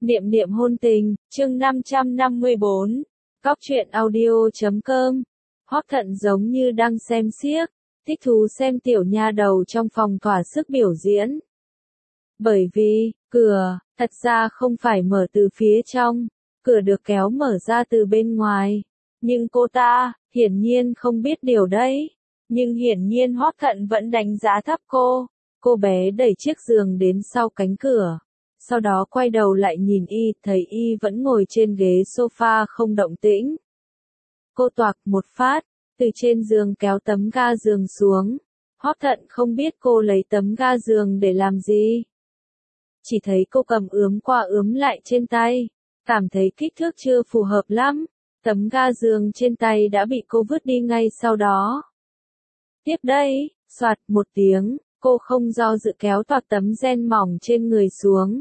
Niệm niệm hôn tình, chương 554. Cóc truyện audio.com. Hoắc Thận giống như đang xem xiếc, thích thú xem tiểu nha đầu trong phòng thỏa sức biểu diễn. Bởi vì, cửa, thật ra không phải mở từ phía trong, cửa được kéo mở ra từ bên ngoài. Nhưng cô ta, hiển nhiên không biết điều đấy. Nhưng hiển nhiên Hoắc Thận vẫn đánh giá thấp cô. Cô bé đẩy chiếc giường đến sau cánh cửa. Sau đó quay đầu lại nhìn y, thấy y vẫn ngồi trên ghế sofa không động tĩnh. Cô toạc một phát, từ trên giường kéo tấm ga giường xuống. Hoắc Thận không biết cô lấy tấm ga giường để làm gì. Chỉ thấy cô cầm ướm qua ướm lại trên tay, cảm thấy kích thước chưa phù hợp lắm. Tấm ga giường trên tay đã bị cô vứt đi ngay sau đó. Tiếp đây, soạt một tiếng, cô không do dự kéo toạc tấm ren mỏng trên người xuống.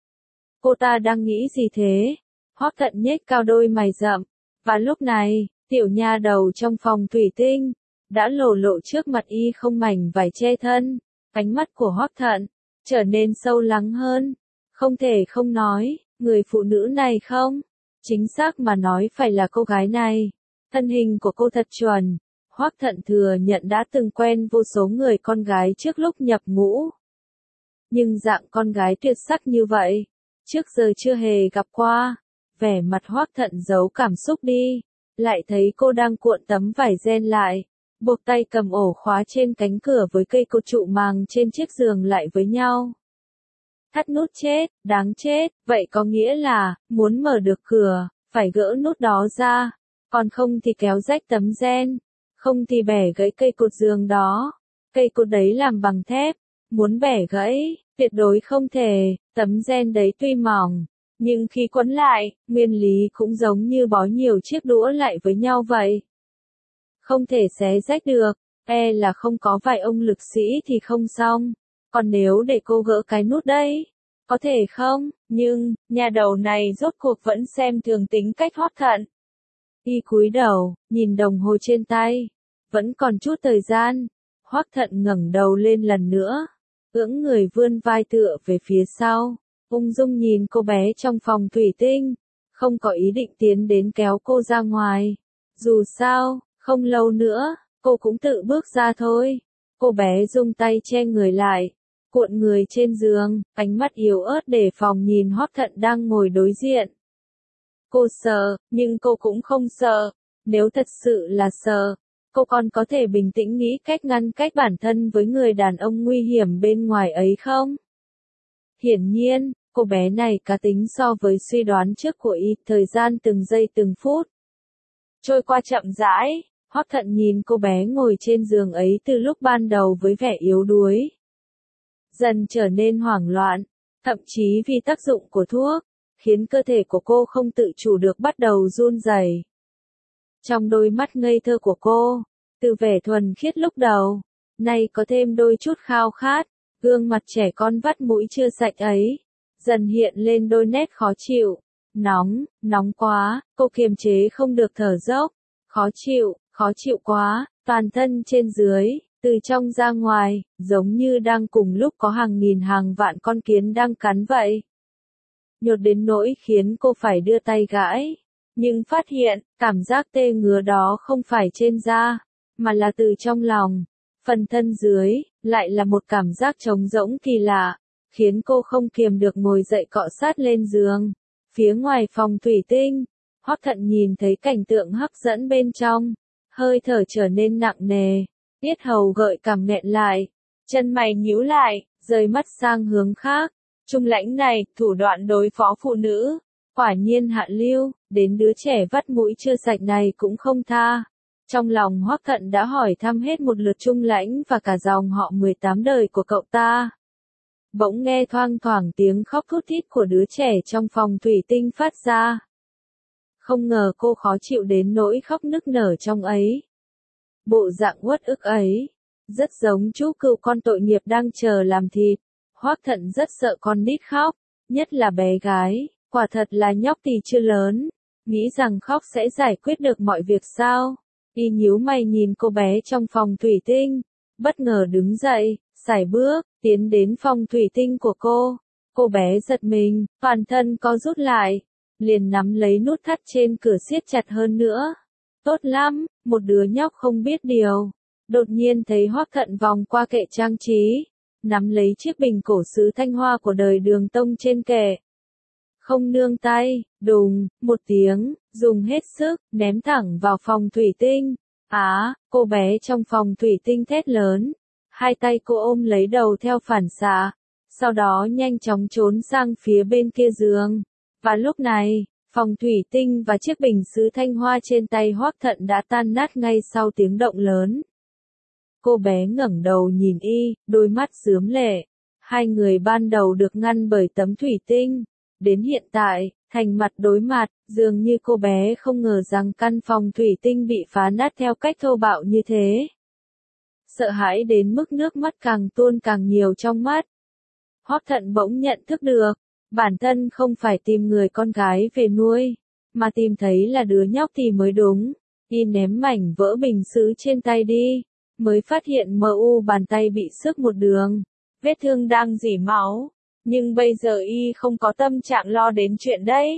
Cô ta đang nghĩ gì thế? Hoắc Thận nhếch cao đôi mày rậm. Và lúc này, tiểu nha đầu trong phòng thủy tinh đã lộ lộ trước mặt y không mảnh vải che thân. Ánh mắt của Hoắc Thận trở nên sâu lắng hơn. Không thể không nói, người phụ nữ này không, chính xác mà nói phải là cô gái này. Thân hình của cô thật chuẩn. Hoắc Thận thừa nhận đã từng quen vô số người con gái trước lúc nhập ngũ. Nhưng dạng con gái tuyệt sắc như vậy, trước giờ chưa hề gặp qua. Vẻ mặt Hoắc Thận giấu cảm xúc đi, lại thấy cô đang cuộn tấm vải ren lại, buộc tay cầm ổ khóa trên cánh cửa với cây cột trụ màng trên chiếc giường lại với nhau. Thắt nút chết, đáng chết, vậy có nghĩa là, muốn mở được cửa, phải gỡ nút đó ra, còn không thì kéo rách tấm ren, không thì bẻ gãy cây cột giường đó. Cây cột đấy làm bằng thép, muốn bẻ gãy, tuyệt đối không thể. Tấm ren đấy tuy mỏng, nhưng khi quấn lại, nguyên lý cũng giống như bó nhiều chiếc đũa lại với nhau vậy. Không thể xé rách được, là không có vài ông lực sĩ thì không xong. Còn nếu để cô gỡ cái nút đấy, có thể không? Nhưng, nhà đầu này rốt cuộc vẫn xem thường tính cách Hoắc Thận. Y cúi đầu, nhìn đồng hồ trên tay. Vẫn còn chút thời gian. Hoắc Thận ngẩng đầu lên lần nữa. Ưỡng người vươn vai tựa về phía sau. Ung dung nhìn cô bé trong phòng thủy tinh. Không có ý định tiến đến kéo cô ra ngoài. Dù sao, không lâu nữa, cô cũng tự bước ra thôi. Cô bé dùng tay che người lại. Cuộn người trên giường, ánh mắt yếu ớt đề phòng nhìn Hoắc Thận đang ngồi đối diện. Cô sợ, nhưng cô cũng không sợ. Nếu thật sự là sợ, cô còn có thể bình tĩnh nghĩ cách ngăn cách bản thân với người đàn ông nguy hiểm bên ngoài ấy không? Hiển nhiên, cô bé này cá tính so với suy đoán trước của y, thời gian từng giây từng phút trôi qua chậm rãi. Hoắc Thận nhìn cô bé ngồi trên giường ấy từ lúc ban đầu với vẻ yếu đuối, dần trở nên hoảng loạn, thậm chí vì tác dụng của thuốc, khiến cơ thể của cô không tự chủ được bắt đầu run rẩy. Trong đôi mắt ngây thơ của cô, từ vẻ thuần khiết lúc đầu, nay có thêm đôi chút khao khát, gương mặt trẻ con vắt mũi chưa sạch ấy, dần hiện lên đôi nét khó chịu. Nóng quá, cô kiềm chế không được thở dốc. Khó chịu quá, toàn thân trên dưới, từ trong ra ngoài, giống như đang cùng lúc có hàng nghìn hàng vạn con kiến đang cắn vậy. Nhột đến nỗi khiến cô phải đưa tay gãi, nhưng phát hiện, cảm giác tê ngứa đó không phải trên da, mà là từ trong lòng. Phần thân dưới, lại là một cảm giác trống rỗng kỳ lạ, khiến cô không kiềm được ngồi dậy cọ sát lên giường. Phía ngoài phòng thủy tinh, Hoắc Thận nhìn thấy cảnh tượng hấp dẫn bên trong, hơi thở trở nên nặng nề, yết hầu gợi cảm nghẹn lại, chân mày nhíu lại, rời mắt sang hướng khác. Trung lãnh này, thủ đoạn đối phó phụ nữ, quả nhiên hạ lưu, đến đứa trẻ vắt mũi chưa sạch này cũng không tha. Trong lòng Hoắc Thận đã hỏi thăm hết một lượt Trung lãnh và cả dòng họ 18 đời của cậu ta. Bỗng nghe thoang thoảng tiếng khóc thút thít của đứa trẻ trong phòng thủy tinh phát ra. Không ngờ cô khó chịu đến nỗi khóc nức nở trong ấy. Bộ dạng uất ức ấy, rất giống chú cừu con tội nghiệp đang chờ làm thịt. Hoắc Thận rất sợ con nít khóc, nhất là bé gái, quả thật là nhóc thì chưa lớn, nghĩ rằng khóc sẽ giải quyết được mọi việc sao. Y nhíu mày nhìn cô bé trong phòng thủy tinh, bất ngờ đứng dậy, sải bước, tiến đến phòng thủy tinh của cô. Cô bé giật mình, toàn thân co rút lại, liền nắm lấy nút thắt trên cửa siết chặt hơn nữa. Tốt lắm, một đứa nhóc không biết điều. Đột nhiên thấy Hoắc Thận vòng qua kệ trang trí, nắm lấy chiếc bình cổ sứ Thanh Hoa của đời Đường Tông trên kệ. Không nương tay, đùng, một tiếng, dùng hết sức, ném thẳng vào phòng thủy tinh. Cô bé trong phòng thủy tinh thét lớn. Hai tay cô ôm lấy đầu theo phản xạ, sau đó nhanh chóng trốn sang phía bên kia giường. Và lúc này, phòng thủy tinh và chiếc bình sứ Thanh Hoa trên tay Hoắc Thận đã tan nát ngay sau tiếng động lớn. Cô bé ngẩng đầu nhìn y, đôi mắt rướm lệ. Hai người ban đầu được ngăn bởi tấm thủy tinh. Đến hiện tại, thành mặt đối mặt, dường như cô bé không ngờ rằng căn phòng thủy tinh bị phá nát theo cách thô bạo như thế. Sợ hãi đến mức nước mắt càng tuôn càng nhiều trong mắt. Hoắc Thận bỗng nhận thức được, bản thân không phải tìm người con gái về nuôi, mà tìm thấy là đứa nhóc thì mới đúng. Y ném mảnh vỡ bình sứ trên tay đi, mới phát hiện bàn tay bị xước một đường, vết thương đang rỉ máu, nhưng bây giờ y không có tâm trạng lo đến chuyện đấy.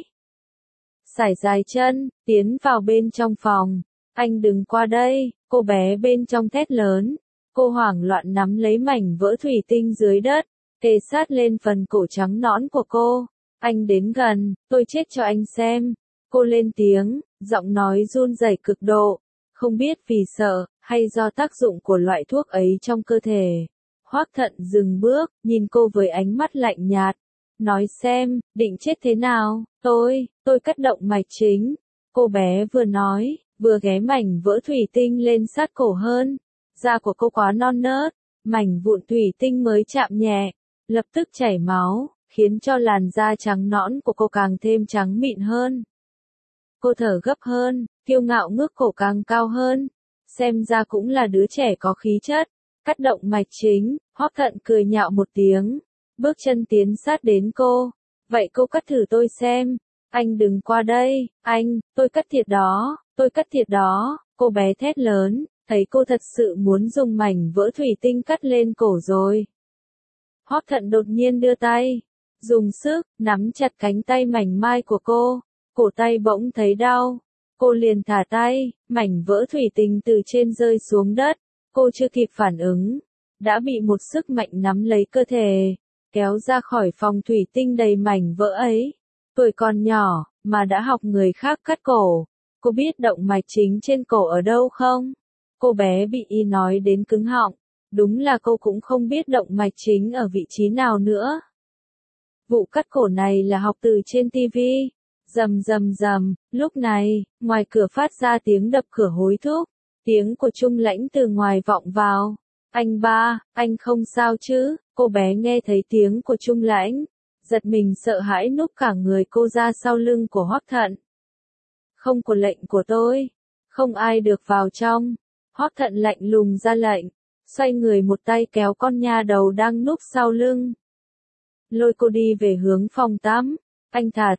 Sải dài chân, tiến vào bên trong phòng. Anh đừng qua đây, cô bé bên trong thét lớn. Cô hoảng loạn nắm lấy mảnh vỡ thủy tinh dưới đất, kề sát lên phần cổ trắng nõn của cô. Anh đến gần, tôi chết cho anh xem. Cô lên tiếng, giọng nói run rẩy cực độ. Không biết vì sợ, hay do tác dụng của loại thuốc ấy trong cơ thể. Hoắc Thận dừng bước, nhìn cô với ánh mắt lạnh nhạt. Nói xem, định chết thế nào? Tôi cắt động mạch chính. Cô bé vừa nói, vừa ghé mảnh vỡ thủy tinh lên sát cổ hơn. Da của cô quá non nớt, mảnh vụn thủy tinh mới chạm nhẹ, lập tức chảy máu, khiến cho làn da trắng nõn của cô càng thêm trắng mịn hơn. Cô thở gấp hơn, kiêu ngạo ngước cổ càng cao hơn. Xem ra cũng là đứa trẻ có khí chất. Cắt động mạch chính, Hoắc Thận cười nhạo một tiếng, bước chân tiến sát đến cô. Vậy cô cắt thử tôi xem. Anh đừng qua đây, tôi cắt thiệt đó, cô bé thét lớn, thấy cô thật sự muốn dùng mảnh vỡ thủy tinh cắt lên cổ rồi. Hoắc Thận đột nhiên đưa tay, dùng sức, nắm chặt cánh tay mảnh mai của cô, cổ tay bỗng thấy đau. Cô liền thả tay, mảnh vỡ thủy tinh từ trên rơi xuống đất. Cô chưa kịp phản ứng, đã bị một sức mạnh nắm lấy cơ thể, kéo ra khỏi phòng thủy tinh đầy mảnh vỡ ấy. Tuổi còn nhỏ, mà đã học người khác cắt cổ. Cô biết động mạch chính trên cổ ở đâu không? Cô bé bị y nói đến cứng họng. Đúng là cô cũng không biết động mạch chính ở vị trí nào nữa. Vụ cắt cổ này là học từ trên tivi. Rầm rầm rầm, lúc này, ngoài cửa phát ra tiếng đập cửa hối thúc. Tiếng của Trung Lãnh từ ngoài vọng vào. Anh ba, anh không sao chứ? Cô bé nghe thấy tiếng của Trung Lãnh, giật mình sợ hãi núp cả người cô ra sau lưng của Hoắc Thận. Không có lệnh của tôi, không ai được vào trong. Hoắc Thận lạnh lùng ra lệnh, xoay người một tay kéo con nha đầu đang núp sau lưng. Lôi cô đi về hướng phòng tắm. Anh thả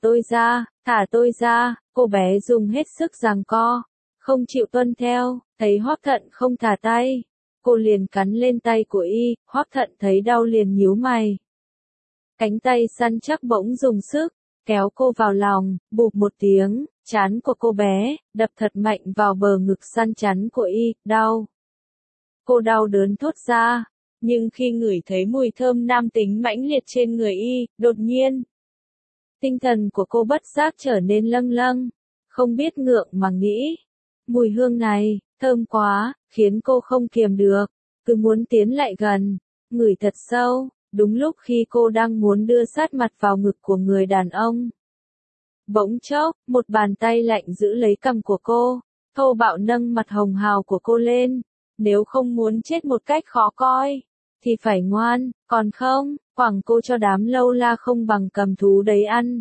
tôi ra, cô bé dùng hết sức giằng co, không chịu tuân theo, thấy Hoắc Thận không thả tay. Cô liền cắn lên tay của y, Hoắc Thận thấy đau liền nhíu mày. Cánh tay săn chắc bỗng dùng sức, kéo cô vào lòng, bụp một tiếng, trán của cô bé, đập thật mạnh vào bờ ngực săn chắn của y, đau. Cô đau đớn thốt ra, nhưng khi ngửi thấy mùi thơm nam tính mãnh liệt trên người y, đột nhiên, tinh thần của cô bất giác trở nên lâng lâng, không biết ngượng mà nghĩ. Mùi hương này, thơm quá, khiến cô không kiềm được, cứ muốn tiến lại gần, ngửi thật sâu, đúng lúc khi cô đang muốn đưa sát mặt vào ngực của người đàn ông. Bỗng chốc, một bàn tay lạnh giữ lấy cằm của cô, thô bạo nâng mặt hồng hào của cô lên. Nếu không muốn chết một cách khó coi, thì phải ngoan, còn không, quẳng cô cho đám lâu la không bằng cầm thú đấy ăn.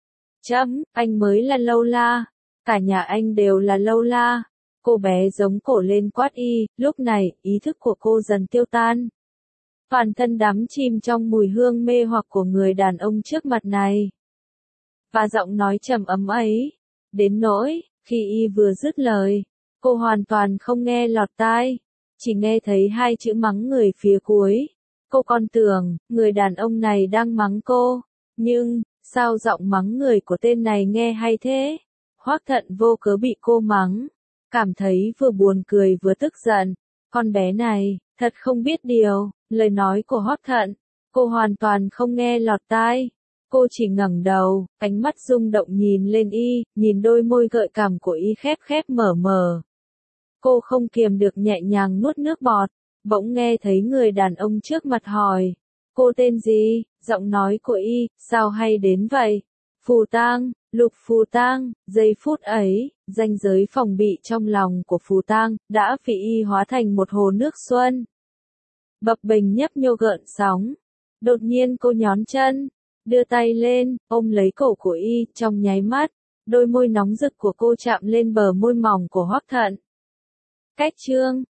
Anh mới là lâu la, cả nhà anh đều là lâu la. Cô bé giống cổ lên quát y, lúc này, ý thức của cô dần tiêu tan. Toàn thân đắm chìm trong mùi hương mê hoặc của người đàn ông trước mặt này. Và giọng nói trầm ấm ấy, đến nỗi, khi y vừa dứt lời, cô hoàn toàn không nghe lọt tai, chỉ nghe thấy hai chữ mắng người phía cuối. Cô còn tưởng, người đàn ông này đang mắng cô, Nhưng, sao giọng mắng người của tên này nghe hay thế? Hoắc Thận vô cớ bị cô mắng, cảm thấy vừa buồn cười vừa tức giận. Con bé này, thật không biết điều, lời nói của Hoắc Thận, cô hoàn toàn không nghe lọt tai. Cô chỉ ngẩng đầu, ánh mắt rung động nhìn lên y, nhìn đôi môi gợi cảm của y khép khép mở mở. Cô không kiềm được nhẹ nhàng nuốt nước bọt, bỗng nghe thấy người đàn ông trước mặt hỏi. Cô tên gì? Giọng nói của y, sao hay đến vậy? Phù Tang, Lục Phù Tang. Giây phút ấy, ranh giới phòng bị trong lòng của Phù Tang đã vì y hóa thành một hồ nước xuân. Bập bềnh nhấp nhô gợn sóng. Đột nhiên cô nhón chân, đưa tay lên, ôm lấy cổ của y, trong nháy mắt, đôi môi nóng rực của cô chạm lên bờ môi mỏng của Hoắc Thận. Cách chương